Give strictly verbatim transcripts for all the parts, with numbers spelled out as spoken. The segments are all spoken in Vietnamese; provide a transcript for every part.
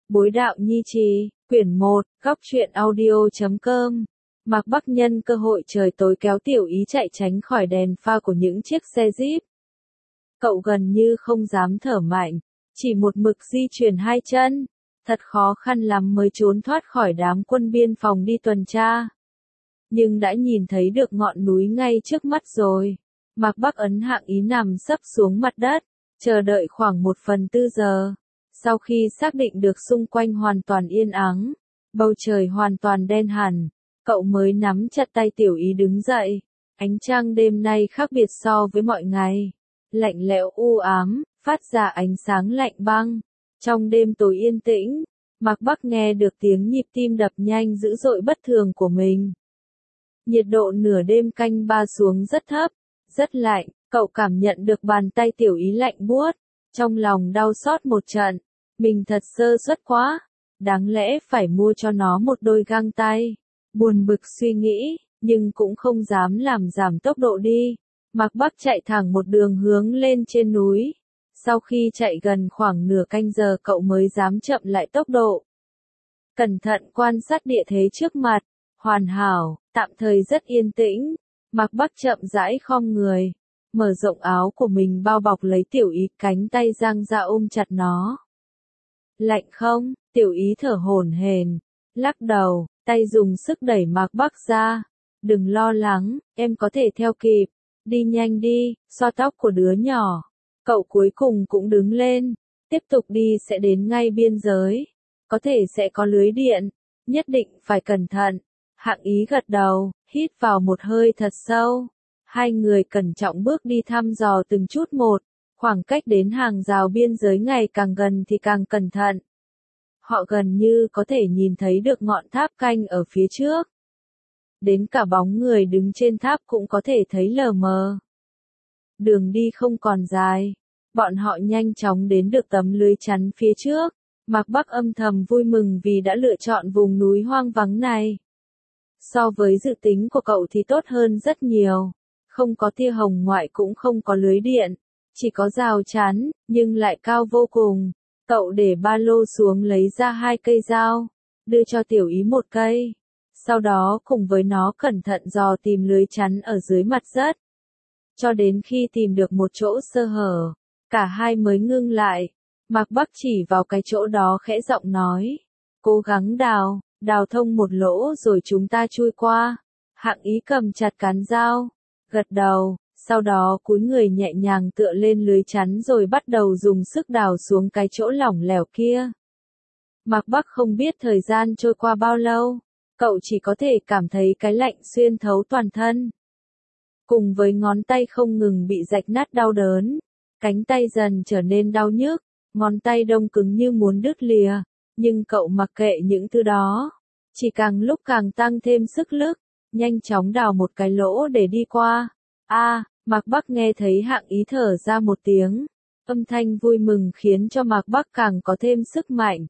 Bối đạo nhi trì, quyển một, góc truyện audio.com. Mạc Bắc nhân cơ hội trời tối kéo Tiểu Ý chạy tránh khỏi đèn pha của những chiếc xe Jeep. Cậu gần như không dám thở mạnh, chỉ một mực di chuyển hai chân, thật khó khăn lắm mới trốn thoát khỏi đám quân biên phòng đi tuần tra. Nhưng đã nhìn thấy được ngọn núi ngay trước mắt rồi. Mạc Bắc ấn hạng ý nằm sấp xuống mặt đất, chờ đợi khoảng một phần tư giờ. Sau khi xác định được xung quanh hoàn toàn yên ắng, bầu trời hoàn toàn đen hẳn, cậu mới nắm chặt tay Tiểu Ý đứng dậy. Ánh trăng đêm nay khác biệt so với mọi ngày. Lạnh lẽo u ám, phát ra ánh sáng lạnh băng. Trong đêm tối yên tĩnh, Mạc Bắc nghe được tiếng nhịp tim đập nhanh dữ dội bất thường của mình. Nhiệt độ nửa đêm canh ba xuống rất thấp, rất lạnh, cậu cảm nhận được bàn tay Tiểu Ý lạnh buốt. Trong lòng đau xót một trận, mình thật sơ suất quá, đáng lẽ phải mua cho nó một đôi găng tay. Buồn bực suy nghĩ, nhưng cũng không dám làm giảm tốc độ đi. Mạc Bắc chạy thẳng một đường hướng lên trên núi. Sau khi chạy gần khoảng nửa canh giờ cậu mới dám chậm lại tốc độ. Cẩn thận quan sát địa thế trước mặt, hoàn hảo, tạm thời rất yên tĩnh. Mạc Bắc chậm rãi khom người, mở rộng áo của mình bao bọc lấy Tiểu Ý, cánh tay dang ra ôm chặt nó. Lạnh không? Tiểu Ý thở hổn hển, lắc đầu, tay dùng sức đẩy Mạc Bắc ra. Đừng lo lắng, em có thể theo kịp. Đi nhanh đi, xoa tóc của đứa nhỏ. Cậu cuối cùng cũng đứng lên, tiếp tục đi sẽ đến ngay biên giới. Có thể sẽ có lưới điện, nhất định phải cẩn thận. Hạng Ý gật đầu, hít vào một hơi thật sâu. Hai người cẩn trọng bước đi thăm dò từng chút một, khoảng cách đến hàng rào biên giới ngày càng gần thì càng cẩn thận. Họ gần như có thể nhìn thấy được ngọn tháp canh ở phía trước. Đến cả bóng người đứng trên tháp cũng có thể thấy lờ mờ. Đường đi không còn dài, bọn họ nhanh chóng đến được tấm lưới chắn phía trước. Mạc Bắc âm thầm vui mừng vì đã lựa chọn vùng núi hoang vắng này. So với dự tính của cậu thì tốt hơn rất nhiều. Không có tia hồng ngoại cũng không có lưới điện, chỉ có rào chắn, nhưng lại cao vô cùng. Cậu để ba lô xuống lấy ra hai cây dao, đưa cho Tiểu Ý một cây. Sau đó cùng với nó cẩn thận dò tìm lưới chắn ở dưới mặt đất. Cho đến khi tìm được một chỗ sơ hở, cả hai mới ngưng lại. Mạc Bắc chỉ vào cái chỗ đó khẽ giọng nói. Cố gắng đào, đào thông một lỗ rồi chúng ta chui qua. Hạng Ý cầm chặt cán dao, gật đầu, sau đó cúi người nhẹ nhàng tựa lên lưới chắn rồi bắt đầu dùng sức đào xuống cái chỗ lỏng lẻo kia. Mạc Bắc không biết thời gian trôi qua bao lâu, cậu chỉ có thể cảm thấy cái lạnh xuyên thấu toàn thân. Cùng với ngón tay không ngừng bị rạch nát đau đớn, cánh tay dần trở nên đau nhức, ngón tay đông cứng như muốn đứt lìa, nhưng cậu mặc kệ những thứ đó, chỉ càng lúc càng tăng thêm sức lực, nhanh chóng đào một cái lỗ để đi qua. A, à, Mạc Bắc nghe thấy Hạng Ý thở ra một tiếng, âm thanh vui mừng khiến cho Mạc Bắc càng có thêm sức mạnh.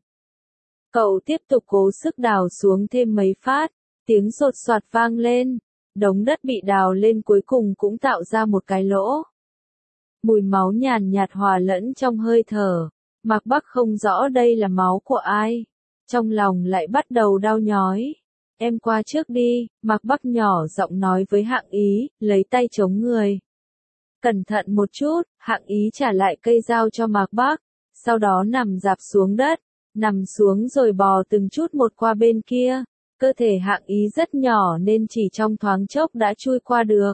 Cậu tiếp tục cố sức đào xuống thêm mấy phát, tiếng sột soạt vang lên, đống đất bị đào lên cuối cùng cũng tạo ra một cái lỗ. Mùi máu nhàn nhạt hòa lẫn trong hơi thở, Mạc Bắc không rõ đây là máu của ai, trong lòng lại bắt đầu đau nhói. Em qua trước đi, Mạc Bắc nhỏ giọng nói với Hạng Ý, lấy tay chống người. Cẩn thận một chút, Hạng Ý trả lại cây dao cho Mạc Bắc, sau đó nằm rạp xuống đất, nằm xuống rồi bò từng chút một qua bên kia. Cơ thể Hạng Ý rất nhỏ nên chỉ trong thoáng chốc đã chui qua được.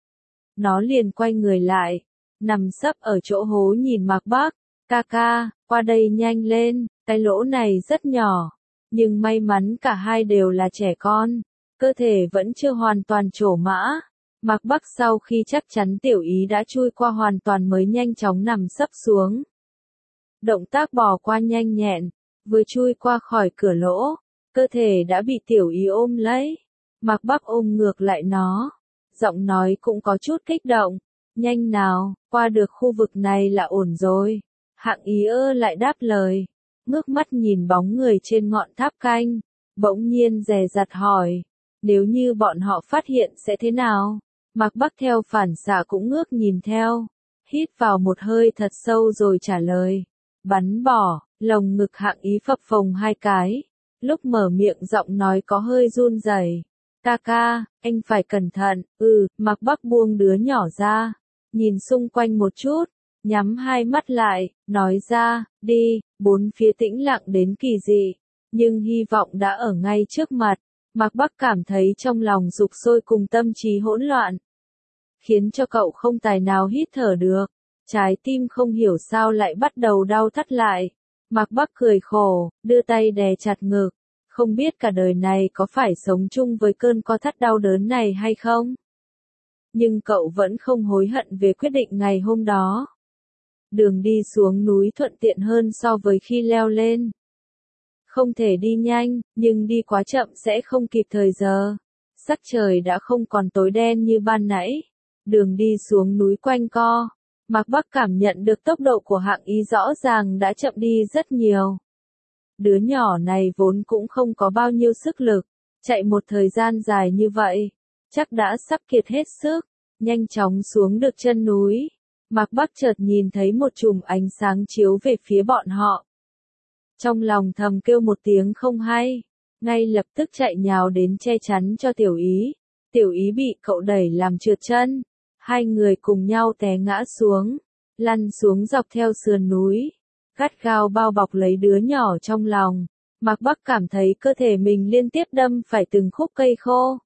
Nó liền quay người lại, nằm sấp ở chỗ hố nhìn Mạc Bắc. Ca ca, qua đây nhanh lên, cái lỗ này rất nhỏ. Nhưng may mắn cả hai đều là trẻ con, cơ thể vẫn chưa hoàn toàn trổ mã. Mạc Bắc sau khi chắc chắn Tiểu Ý đã chui qua hoàn toàn mới nhanh chóng nằm sấp xuống. Động tác bò qua nhanh nhẹn, vừa chui qua khỏi cửa lỗ, cơ thể đã bị Tiểu Ý ôm lấy. Mạc Bắc ôm ngược lại nó, giọng nói cũng có chút kích động. Nhanh nào, qua được khu vực này là ổn rồi. Hạng Ý ơ lại đáp lời. Ngước mắt nhìn bóng người trên ngọn tháp canh, bỗng nhiên dè dặt hỏi, nếu như bọn họ phát hiện sẽ thế nào? Mạc Bắc theo phản xạ cũng ngước nhìn theo, hít vào một hơi thật sâu rồi trả lời, bắn bỏ. Lồng ngực Hạng Ý phập phồng hai cái, lúc mở miệng giọng nói có hơi run rẩy. Ca ca, anh phải cẩn thận. Ừ, Mạc Bắc buông đứa nhỏ ra, nhìn xung quanh một chút, nhắm hai mắt lại, nói ra, đi. Bốn phía tĩnh lặng đến kỳ dị, nhưng hy vọng đã ở ngay trước mặt. Mạc Bắc cảm thấy trong lòng sục sôi cùng tâm trí hỗn loạn, khiến cho cậu không tài nào hít thở được. Trái tim không hiểu sao lại bắt đầu đau thắt lại. Mạc Bắc cười khổ, đưa tay đè chặt ngực. Không biết cả đời này có phải sống chung với cơn co thắt đau đớn này hay không? Nhưng cậu vẫn không hối hận về quyết định ngày hôm đó. Đường đi xuống núi thuận tiện hơn so với khi leo lên. Không thể đi nhanh, nhưng đi quá chậm sẽ không kịp thời giờ. Sắc trời đã không còn tối đen như ban nãy. Đường đi xuống núi quanh co. Mạc Bắc cảm nhận được tốc độ của Hạng Ý rõ ràng đã chậm đi rất nhiều. Đứa nhỏ này vốn cũng không có bao nhiêu sức lực, chạy một thời gian dài như vậy, chắc đã sắp kiệt hết sức. Nhanh chóng xuống được chân núi, Mạc Bắc chợt nhìn thấy một chùm ánh sáng chiếu về phía bọn họ. Trong lòng thầm kêu một tiếng không hay, ngay lập tức chạy nhào đến che chắn cho Tiểu Ý. Tiểu Ý bị cậu đẩy làm trượt chân, hai người cùng nhau té ngã xuống, lăn xuống dọc theo sườn núi, gắt gao bao bọc lấy đứa nhỏ trong lòng. Mạc Bắc cảm thấy cơ thể mình liên tiếp đâm phải từng khúc cây khô.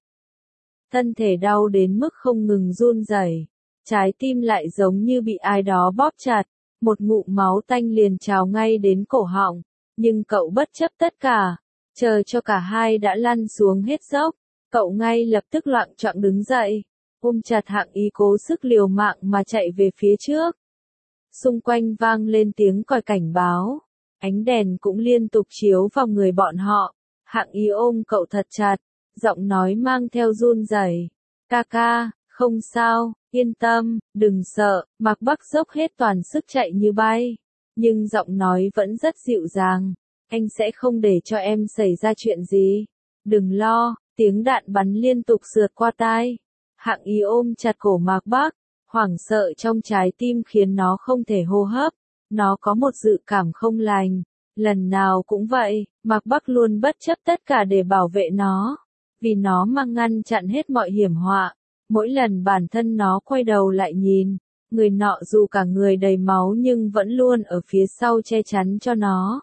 Thân thể đau đến mức không ngừng run rẩy, trái tim lại giống như bị ai đó bóp chặt, một ngụm máu tanh liền trào ngay đến cổ họng. Nhưng cậu bất chấp tất cả, chờ cho cả hai đã lăn xuống hết dốc, cậu ngay lập tức loạng choạng đứng dậy, ôm chặt Hạng Ý cố sức liều mạng mà chạy về phía trước. Xung quanh vang lên tiếng còi cảnh báo, ánh đèn cũng liên tục chiếu vào người bọn họ. Hạng Ý ôm cậu thật chặt, giọng nói mang theo run rẩy. Ca ca, không sao, yên tâm, đừng sợ. Mạc Bắc dốc hết toàn sức chạy như bay, nhưng giọng nói vẫn rất dịu dàng. Anh sẽ không để cho em xảy ra chuyện gì. Đừng lo. Tiếng đạn bắn liên tục sượt qua tai. Hạng Ý ôm chặt cổ Mạc Bắc, hoảng sợ trong trái tim khiến nó không thể hô hấp. Nó có một dự cảm không lành. Lần nào cũng vậy, Mạc Bắc luôn bất chấp tất cả để bảo vệ nó. Vì nó mà ngăn chặn hết mọi hiểm họa. Mỗi lần bản thân nó quay đầu lại nhìn, người nọ dù cả người đầy máu nhưng vẫn luôn ở phía sau che chắn cho nó.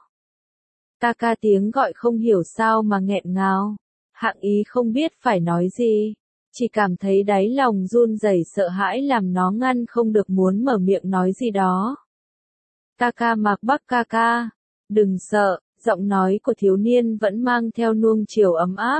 Ca ca tiếng gọi không hiểu sao mà nghẹn ngào. Hạng Ý không biết phải nói gì, chỉ cảm thấy đáy lòng run rẩy sợ hãi làm nó ngăn không được muốn mở miệng nói gì đó. Ca ca Mạc Bắc ca ca, đừng sợ, giọng nói của thiếu niên vẫn mang theo nuông chiều ấm áp.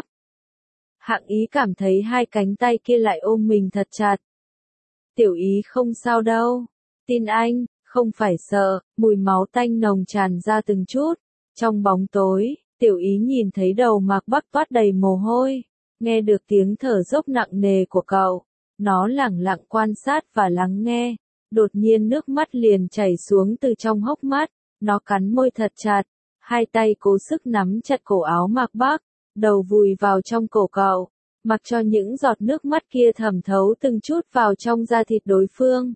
Hạng Ý cảm thấy hai cánh tay kia lại ôm mình thật chặt. Tiểu Ý không sao đâu, tin anh, không phải sợ. Mùi máu tanh nồng tràn ra từng chút. Trong bóng tối, Tiểu Ý nhìn thấy đầu Mạc Bắc toát đầy mồ hôi, nghe được tiếng thở dốc nặng nề của cậu. Nó lẳng lặng quan sát và lắng nghe, đột nhiên nước mắt liền chảy xuống từ trong hốc mắt. Nó cắn môi thật chặt, hai tay cố sức nắm chặt cổ áo Mạc Bắc, đầu vùi vào trong cổ cậu, mặc cho những giọt nước mắt kia thẩm thấu từng chút vào trong da thịt đối phương.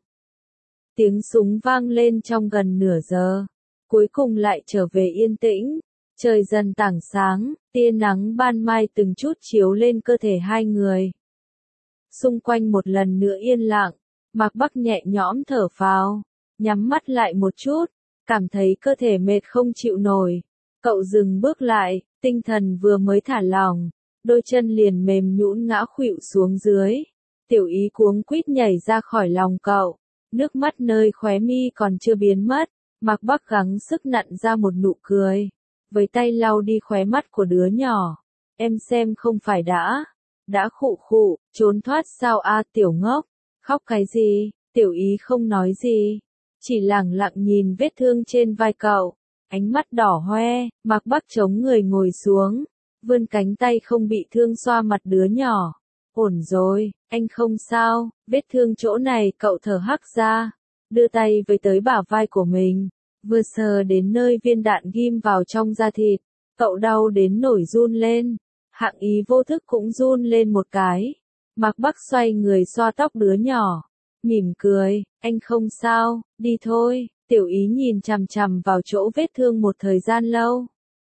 Tiếng súng vang lên trong gần nửa giờ, cuối cùng lại trở về yên tĩnh. Trời dần tảng sáng, tia nắng ban mai từng chút chiếu lên cơ thể hai người. Xung quanh một lần nữa yên lặng, Mạc Bắc nhẹ nhõm thở phào, nhắm mắt lại một chút, cảm thấy cơ thể mệt không chịu nổi. Cậu dừng bước lại, tinh thần vừa mới thả lỏng, đôi chân liền mềm nhũn ngã khuỵu xuống dưới. Tiểu Ý cuống quýt nhảy ra khỏi lòng cậu, nước mắt nơi khóe mi còn chưa biến mất. Mạc Bắc gắng sức nặn ra một nụ cười, với tay lau đi khóe mắt của đứa nhỏ. Em xem không phải đã, đã khụ khụ, trốn thoát sao a tiểu ngốc, khóc cái gì? Tiểu Ý không nói gì, chỉ lẳng lặng nhìn vết thương trên vai cậu, ánh mắt đỏ hoe. Mạc Bắc chống người ngồi xuống, vươn cánh tay không bị thương xoa mặt đứa nhỏ. Ổn rồi, anh không sao. Vết thương chỗ này cậu thở hắt ra, đưa tay với tới bả vai của mình, vừa sờ đến nơi viên đạn ghim vào trong da thịt, cậu đau đến nổi run lên. Hạng Ý vô thức cũng run lên một cái. Mạc Bắc xoay người xoa tóc đứa nhỏ, mỉm cười, anh không sao, đi thôi. Tiểu Ý nhìn chằm chằm vào chỗ vết thương một thời gian lâu.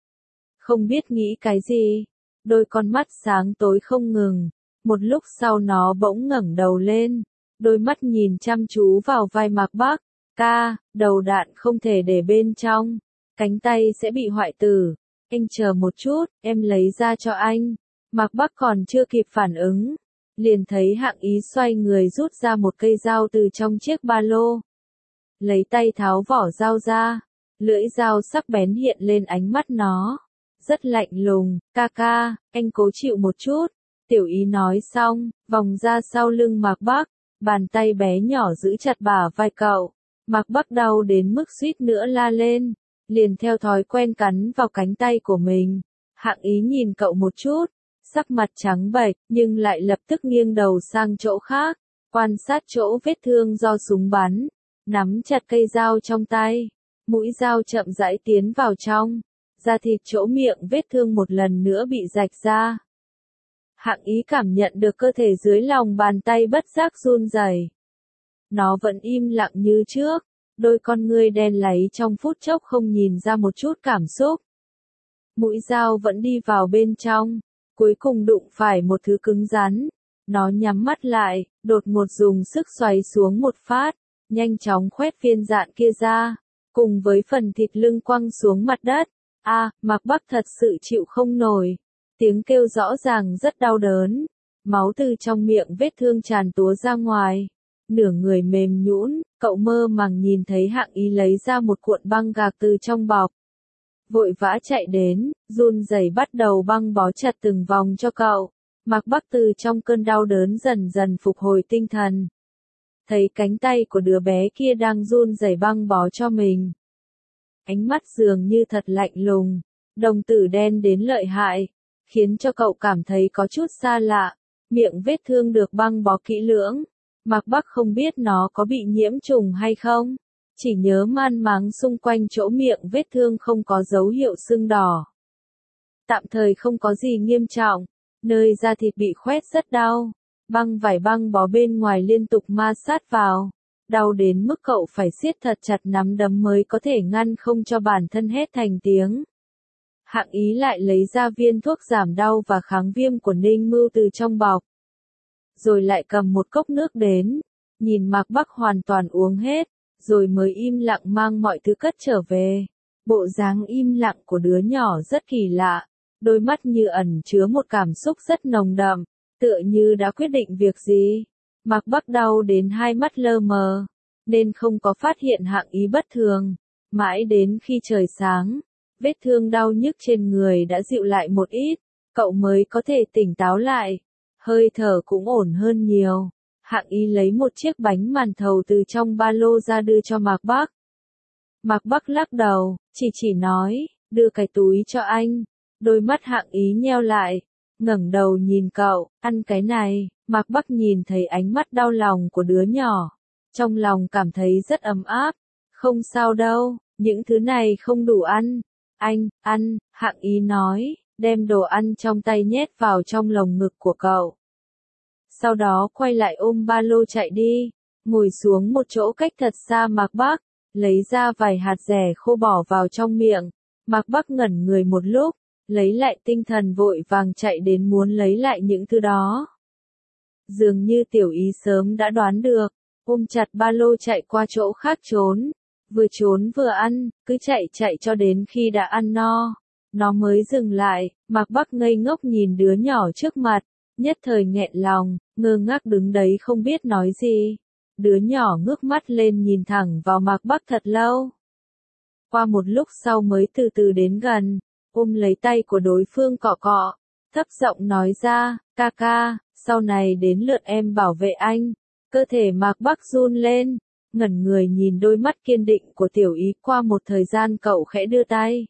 Không biết nghĩ cái gì, đôi con mắt sáng tối không ngừng, một lúc sau nó bỗng ngẩng đầu lên, đôi mắt nhìn chăm chú vào vai Mạc Bắc. Ca, đầu đạn không thể để bên trong, cánh tay sẽ bị hoại tử, anh chờ một chút, em lấy ra cho anh. Mạc Bắc còn chưa kịp phản ứng, liền thấy Hạng Ý xoay người rút ra một cây dao từ trong chiếc ba lô. Lấy tay tháo vỏ dao ra, lưỡi dao sắc bén hiện lên ánh mắt nó. Rất lạnh lùng, ca ca, anh cố chịu một chút. Tiểu Ý nói xong, vòng ra sau lưng Mạc Bắc, bàn tay bé nhỏ giữ chặt bả vai cậu. Mạc Bắc đau đến mức suýt nữa la lên, liền theo thói quen cắn vào cánh tay của mình. Hạng Ý nhìn cậu một chút, sắc mặt trắng bệch, nhưng lại lập tức nghiêng đầu sang chỗ khác, quan sát chỗ vết thương do súng bắn, nắm chặt cây dao trong tay, mũi dao chậm rãi tiến vào trong, da thịt chỗ miệng vết thương một lần nữa bị rạch ra. Hạng Ý cảm nhận được cơ thể dưới lòng bàn tay bất giác run rẩy. Nó vẫn im lặng như trước, đôi con ngươi đen láy trong phút chốc không nhìn ra một chút cảm xúc. Mũi dao vẫn đi vào bên trong, cuối cùng đụng phải một thứ cứng rắn. Nó nhắm mắt lại, đột ngột dùng sức xoáy xuống một phát, nhanh chóng khoét viên dạn kia ra, cùng với phần thịt lưng quăng xuống mặt đất. A, à, Mạc Bắc thật sự chịu không nổi. Tiếng kêu rõ ràng rất đau đớn, máu từ trong miệng vết thương tràn túa ra ngoài. Nửa người mềm nhũn, cậu mơ màng nhìn thấy Hạng Ý lấy ra một cuộn băng gạc từ trong bọc. Vội vã chạy đến, run rẩy bắt đầu băng bó chặt từng vòng cho cậu. Mạc Bắc từ trong cơn đau đớn dần dần phục hồi tinh thần. Thấy cánh tay của đứa bé kia đang run rẩy băng bó cho mình. Ánh mắt dường như thật lạnh lùng, đồng tử đen đến lợi hại, khiến cho cậu cảm thấy có chút xa lạ. Miệng vết thương được băng bó kỹ lưỡng. Mạc Bắc không biết nó có bị nhiễm trùng hay không, chỉ nhớ man máng xung quanh chỗ miệng vết thương không có dấu hiệu sưng đỏ. Tạm thời không có gì nghiêm trọng, nơi da thịt bị khoét rất đau, băng vải băng bó bên ngoài liên tục ma sát vào, đau đến mức cậu phải siết thật chặt nắm đấm mới có thể ngăn không cho bản thân hét thành tiếng. Hạng Ý lại lấy ra viên thuốc giảm đau và kháng viêm của Ninh Mưu từ trong bọc. Rồi lại cầm một cốc nước đến, nhìn Mạc Bắc hoàn toàn uống hết, rồi mới im lặng mang mọi thứ cất trở về. Bộ dáng im lặng của đứa nhỏ rất kỳ lạ, đôi mắt như ẩn chứa một cảm xúc rất nồng đậm, tựa như đã quyết định việc gì. Mạc Bắc đau đến hai mắt lơ mờ, nên không có phát hiện Hạng Ý bất thường. Mãi đến khi trời sáng, vết thương đau nhức trên người đã dịu lại một ít, cậu mới có thể tỉnh táo lại. Hơi thở cũng ổn hơn nhiều. Hạng Ý lấy một chiếc bánh màn thầu từ trong ba lô ra đưa cho Mạc Bắc. Mạc Bắc lắc đầu, chỉ chỉ nói, đưa cái túi cho anh. Đôi mắt Hạng Ý nheo lại, ngẩng đầu nhìn cậu, ăn cái này. Mạc Bắc nhìn thấy ánh mắt đau lòng của đứa nhỏ, trong lòng cảm thấy rất ấm áp. Không sao đâu, những thứ này không đủ ăn. Anh, ăn, Hạng Ý nói, đem đồ ăn trong tay nhét vào trong lồng ngực của cậu. Sau đó quay lại ôm ba lô chạy đi, ngồi xuống một chỗ cách thật xa Mạc Bắc, lấy ra vài hạt dẻ khô bỏ vào trong miệng. Mạc Bắc ngẩn người một lúc, lấy lại tinh thần vội vàng chạy đến muốn lấy lại những thứ đó. Dường như Tiểu Ý sớm đã đoán được, ôm chặt ba lô chạy qua chỗ khác trốn, vừa trốn vừa ăn, cứ chạy chạy cho đến khi đã ăn no. Nó mới dừng lại, Mạc Bắc ngây ngốc nhìn đứa nhỏ trước mặt, nhất thời nghẹn lòng, ngơ ngác đứng đấy không biết nói gì. Đứa nhỏ ngước mắt lên nhìn thẳng vào Mạc Bắc thật lâu. Qua một lúc sau mới từ từ đến gần, ôm lấy tay của đối phương cọ cọ, thấp giọng nói ra, ca ca, sau này đến lượt em bảo vệ anh. Cơ thể Mạc Bắc run lên, ngẩn người nhìn đôi mắt kiên định của Tiểu Ý. Qua một thời gian cậu khẽ đưa tay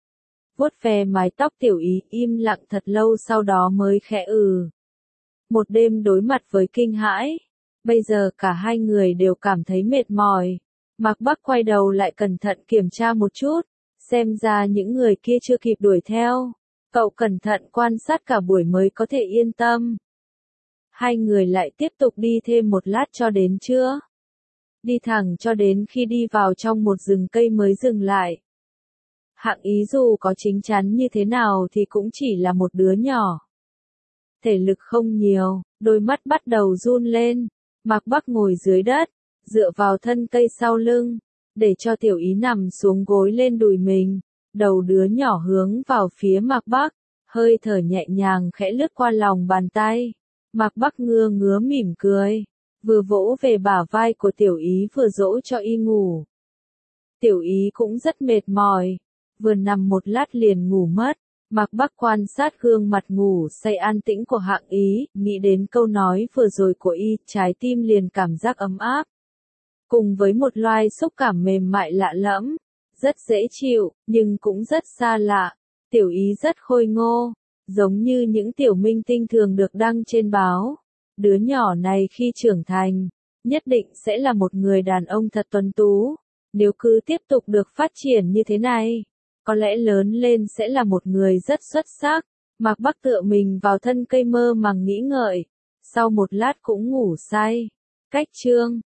vuốt ve mái tóc Tiểu Ý, im lặng thật lâu sau đó mới khẽ ừ. Một đêm đối mặt với kinh hãi, bây giờ cả hai người đều cảm thấy mệt mỏi. Mạc Bắc quay đầu lại cẩn thận kiểm tra một chút, xem ra những người kia chưa kịp đuổi theo. Cậu cẩn thận quan sát cả buổi mới có thể yên tâm. Hai người lại tiếp tục đi thêm một lát cho đến trưa. đi thẳng cho đến khi đi vào trong một rừng cây mới dừng lại. Hạng Ý dù có chín chắn như thế nào thì cũng chỉ là một đứa nhỏ. Thể lực không nhiều, đôi mắt bắt đầu run lên. Mạc Bắc ngồi dưới đất, dựa vào thân cây sau lưng, để cho Tiểu Ý nằm xuống gối lên đùi mình. Đầu đứa nhỏ hướng vào phía Mạc Bắc, hơi thở nhẹ nhàng khẽ lướt qua lòng bàn tay. Mạc Bắc ngưa ngứa mỉm cười, vừa vỗ về bả vai của Tiểu Ý vừa dỗ cho y ngủ. Tiểu Ý cũng rất mệt mỏi, vừa nằm một lát liền ngủ mất. Mạc Bắc quan sát gương mặt ngủ say an tĩnh của Hạng Ý, nghĩ đến câu nói vừa rồi của y, trái tim liền cảm giác ấm áp. Cùng với một loài xúc cảm mềm mại lạ lẫm, rất dễ chịu, nhưng cũng rất xa lạ. Tiểu Ý rất khôi ngô, giống như những tiểu minh tinh thường được đăng trên báo. Đứa nhỏ này khi trưởng thành, nhất định sẽ là một người đàn ông thật tuấn tú. Nếu cứ tiếp tục được phát triển như thế này, có lẽ lớn lên sẽ là một người rất xuất sắc. Mạc Bắc tựa mình vào thân cây mơ màng nghĩ ngợi, sau một lát cũng ngủ say. Cách chương